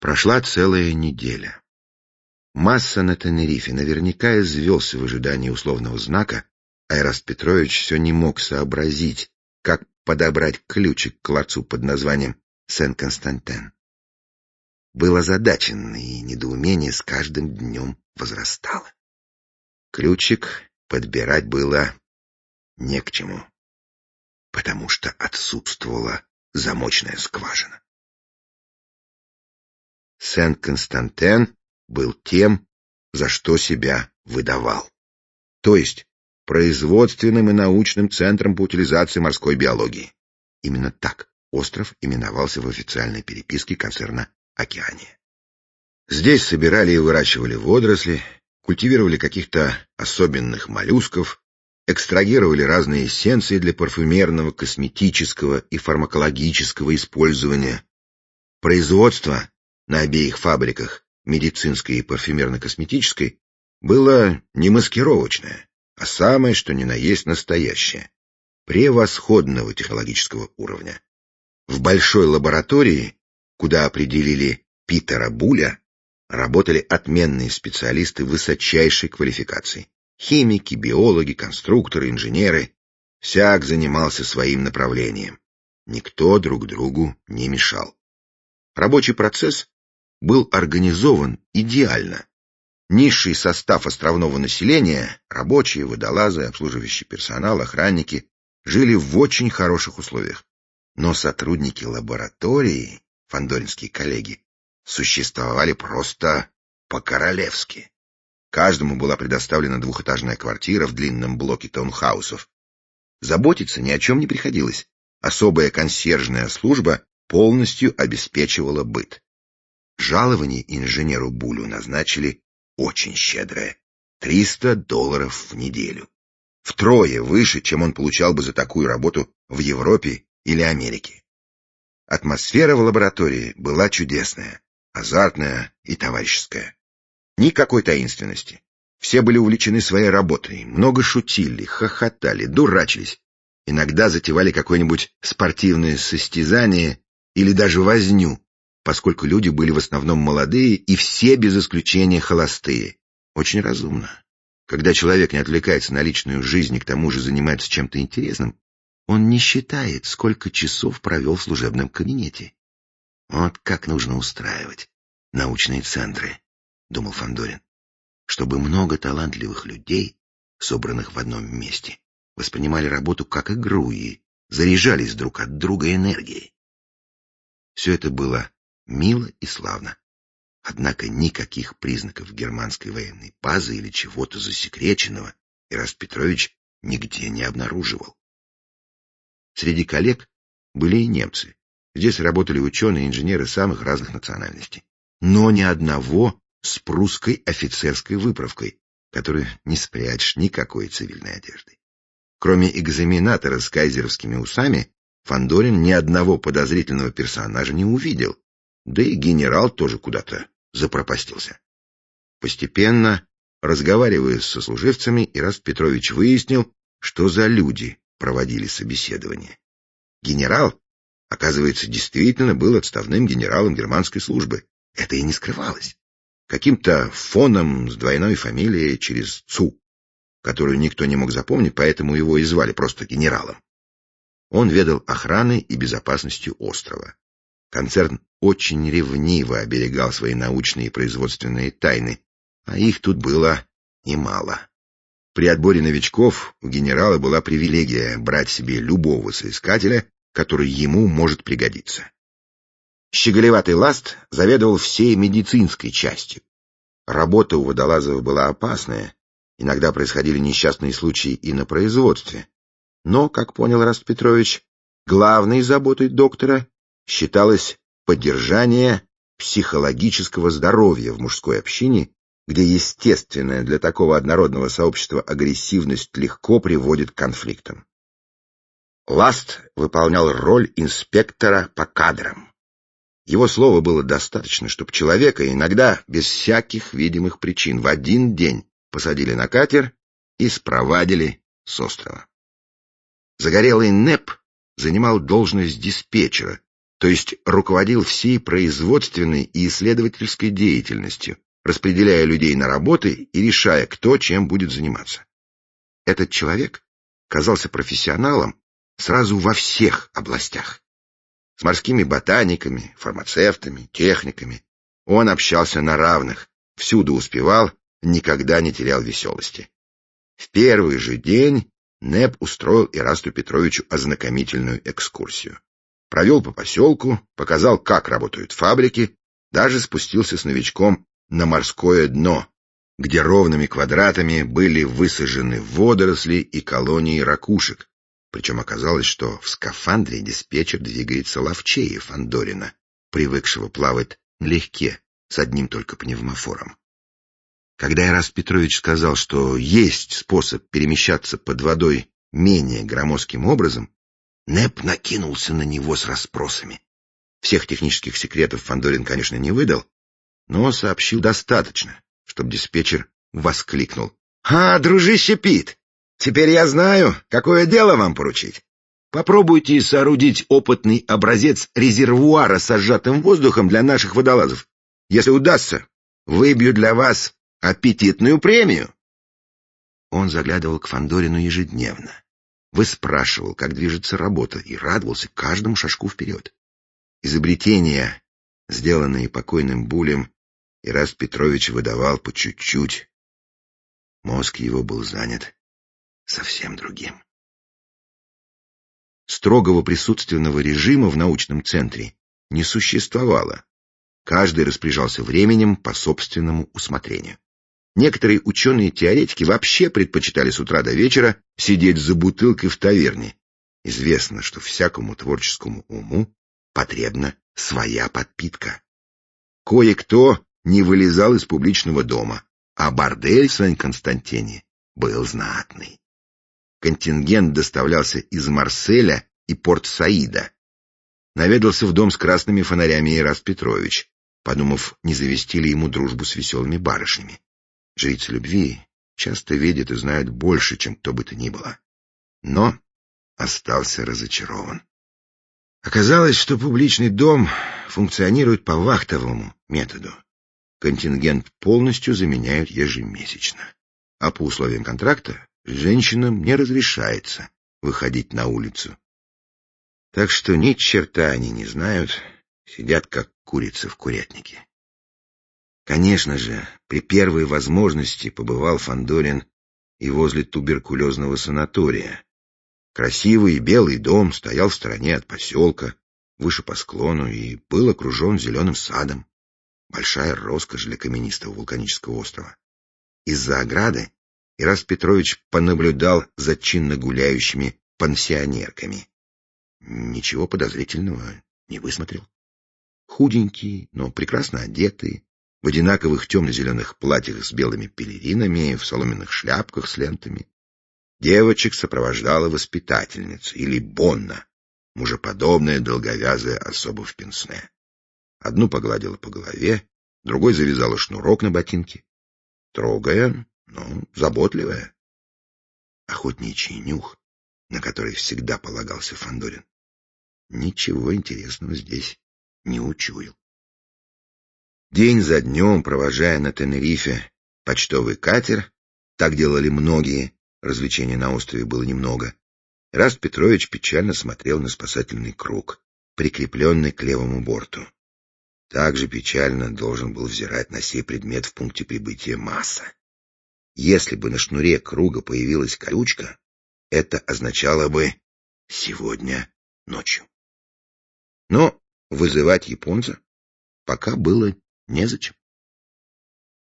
Прошла целая неделя. Масса на Тенерифе наверняка извелся в ожидании условного знака, а Эраст Петрович все не мог сообразить, как подобрать ключик к ларцу под названием Сен-Константин. Был озадачен, и недоумение с каждым днем возрастало. Ключик подбирать было не к чему, потому что отсутствовала замочная скважина. Сен-Константин был тем, за что себя выдавал, то есть производственным и научным центром по утилизации морской биологии. Именно так остров именовался в официальной переписке концерна «Океания». Здесь собирали и выращивали водоросли, культивировали каких-то особенных моллюсков, экстрагировали разные эссенции для парфюмерного, косметического и фармакологического использования. Производство на обеих фабриках, медицинской и парфюмерно-косметической, было не маскировочное, а самое что ни на есть настоящее, превосходного технологического уровня. В большой лаборатории, куда определили Питера Буля, работали отменные специалисты высочайшей квалификации. Химики, биологи, конструкторы, инженеры. Всяк занимался своим направлением. Никто друг другу не мешал. Рабочий процесс был организован идеально. Низший состав островного населения, рабочие, водолазы, обслуживающий персонал, охранники, жили в очень хороших условиях. Но сотрудники лаборатории, фандоринские коллеги, существовали просто по-королевски. Каждому была предоставлена двухэтажная квартира в длинном блоке таунхаусов. Заботиться ни о чем не приходилось. Особая консьержная служба полностью обеспечивала быт. Жалование инженеру Булю назначили очень щедрое — $300 в неделю. Втрое выше, чем он получал бы за такую работу в Европе или Америке. Атмосфера в лаборатории была чудесная, азартная и товарищеская. Никакой таинственности. Все были увлечены своей работой, много шутили, хохотали, дурачились. Иногда затевали какое-нибудь спортивное состязание или даже возню, поскольку люди были в основном молодые и все без исключения холостые. Очень разумно. Когда человек не отвлекается на личную жизнь и к тому же занимается чем-то интересным, он не считает, сколько часов провел в служебном кабинете. Вот как нужно устраивать научные центры, думал Фандорин, чтобы много талантливых людей, собранных в одном месте, воспринимали работу как игру и заряжались друг от друга энергией. Все это было мило и славно. Однако никаких признаков германской военной базы или чего-то засекреченного Эраст Петрович нигде не обнаруживал. Среди коллег были и немцы. Здесь работали ученые и инженеры самых разных национальностей. Но ни одного с прусской офицерской выправкой, которую не спрячешь никакой цивильной одеждой. Кроме экзаменатора с кайзеровскими усами, Фандорин ни одного подозрительного персонажа не увидел. Да и генерал тоже куда-то запропастился. Постепенно, разговаривая с сослуживцами, Эраст Петрович выяснил, что за люди проводили собеседование. Генерал, оказывается, действительно был отставным генералом германской службы. Это и не скрывалось. Каким-то фоном с двойной фамилией через Цу, которую никто не мог запомнить, поэтому его и звали просто генералом. Он ведал охраной и безопасностью острова. Концерн очень ревниво оберегал свои научные и производственные тайны, а их тут было немало. При отборе новичков у генерала была привилегия брать себе любого соискателя, который ему может пригодиться. Щеголеватый Ласт заведовал всей медицинской частью. Работа у водолазов была опасная, иногда происходили несчастные случаи и на производстве. Но, как понял Эраст Петрович, главной заботой доктора считалось поддержание психологического здоровья в мужской общине, где естественная для такого однородного сообщества агрессивность легко приводит к конфликтам. Ласт выполнял роль инспектора по кадрам. Его слова было достаточно, чтобы человека иногда без всяких видимых причин в один день посадили на катер и спровадили с острова. Загорелый Нэп занимал должность диспетчера, то есть руководил всей производственной и исследовательской деятельностью, распределяя людей на работы и решая, кто чем будет заниматься. Этот человек казался профессионалом сразу во всех областях. С морскими ботаниками, фармацевтами, техниками. Он общался на равных, всюду успевал, никогда не терял веселости. В первый же день НЭП устроил Ирасту Петровичу ознакомительную экскурсию. Провел по поселку, показал, как работают фабрики, даже спустился с новичком на морское дно, где ровными квадратами были высажены водоросли и колонии ракушек. Причем оказалось, что в скафандре диспетчер двигается ловчее Фандорина, привыкшего плавать налегке, с одним только пневмофором. Когда Ираст Петрович сказал, что есть способ перемещаться под водой менее громоздким образом, НЭП накинулся на него с расспросами. Всех технических секретов Фандорин, конечно, не выдал, но сообщил достаточно, чтобы диспетчер воскликнул: дружище Пит, теперь я знаю, какое дело вам поручить. Попробуйте соорудить опытный образец резервуара с сжатым воздухом для наших водолазов. Если удастся, выбью для вас аппетитную премию. Он заглядывал к Фандорину ежедневно, выспрашивал, как движется работа, и радовался каждому шажку вперед. Изобретения, сделанные покойным Булем, Ираст Петрович выдавал по чуть-чуть. Мозг его был занят совсем другим. Строгого присутственного режима в научном центре не существовало. Каждый распоряжался временем по собственному усмотрению. Некоторые ученые-теоретики вообще предпочитали с утра до вечера сидеть за бутылкой в таверне. Известно, что всякому творческому уму потребна своя подпитка. Кое-кто не вылезал из публичного дома, а бордель в Сен-Константине был знатный. Контингент доставлялся из Марселя и Порт-Саида. Наведался в дом с красными фонарями Ираст Петрович, подумав, не завести ли ему дружбу с веселыми барышнями. Жрицы любви часто видят и знают больше, чем кто бы то ни было. Но остался разочарован. Оказалось, что публичный дом функционирует по вахтовому методу. Контингент полностью заменяют ежемесячно. А по условиям контракта женщинам не разрешается выходить на улицу. Так что ни черта они не знают, сидят как курицы в курятнике. Конечно же, при первой возможности побывал Фандорин и возле туберкулезного санатория. Красивый белый дом стоял в стороне от поселка, выше по склону, и был окружен зеленым садом. Большая роскошь для каменистого вулканического острова. Из-за ограды Ираст Петрович понаблюдал за чинно гуляющими пансионерками. Ничего подозрительного не высмотрел. Худенькие, но прекрасно одетые, в одинаковых темно-зеленых платьях с белыми пелеринами, в соломенных шляпках с лентами. Девочек сопровождала воспитательница или бонна, мужеподобная долговязая особа в пенсне. Одну погладила по голове, другой завязала шнурок на ботинке. Строгая, но заботливая. Охотничий нюх, на который всегда полагался Фандорин, ничего интересного здесь не учуял. День за днем, провожая на Тенерифе почтовый катер, так делали многие, развлечений на острове было немного, Ираст Петрович печально смотрел на спасательный круг, прикрепленный к левому борту. Также печально должен был взирать на сей предмет в пункте прибытия Масса. Если бы на шнуре круга появилась колючка, это означало бы «сегодня ночью». Но вызывать японца пока было незачем.